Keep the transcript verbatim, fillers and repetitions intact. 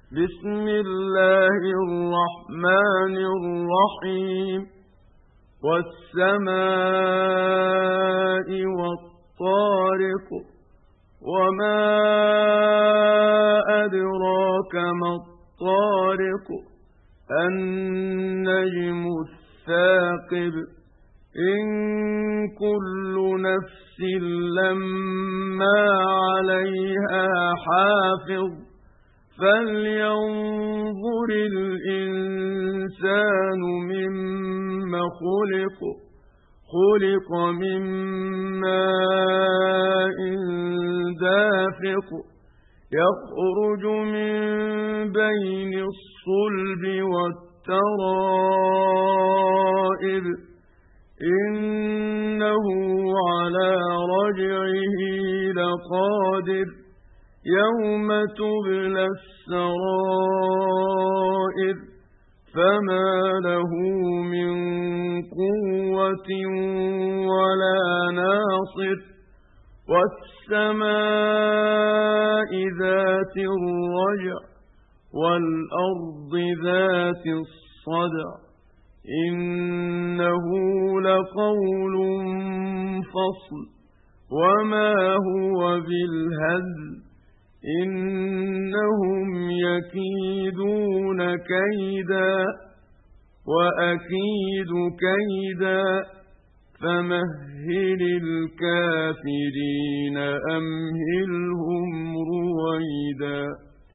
بسم الله الرحمن الرحيم والسماء والطارق وما أدراك ما الطارق النجم الثاقب إن كل نفس لما عليها حافظ فلينظر الإنسان مما خلق خلق من ماء دافق يخرج من بين الصلب والترائب إنه على رجعه لقادر يوم تبلى السرائر فما له من قوة ولا ناصر والسماء ذات الرجع والأرض ذات الصدع إنه لقول فصل وما هو بالهزل إنهم يكيدون كيدا وأكيد كيدا فمهل الكافرين أمهلهم رويدا.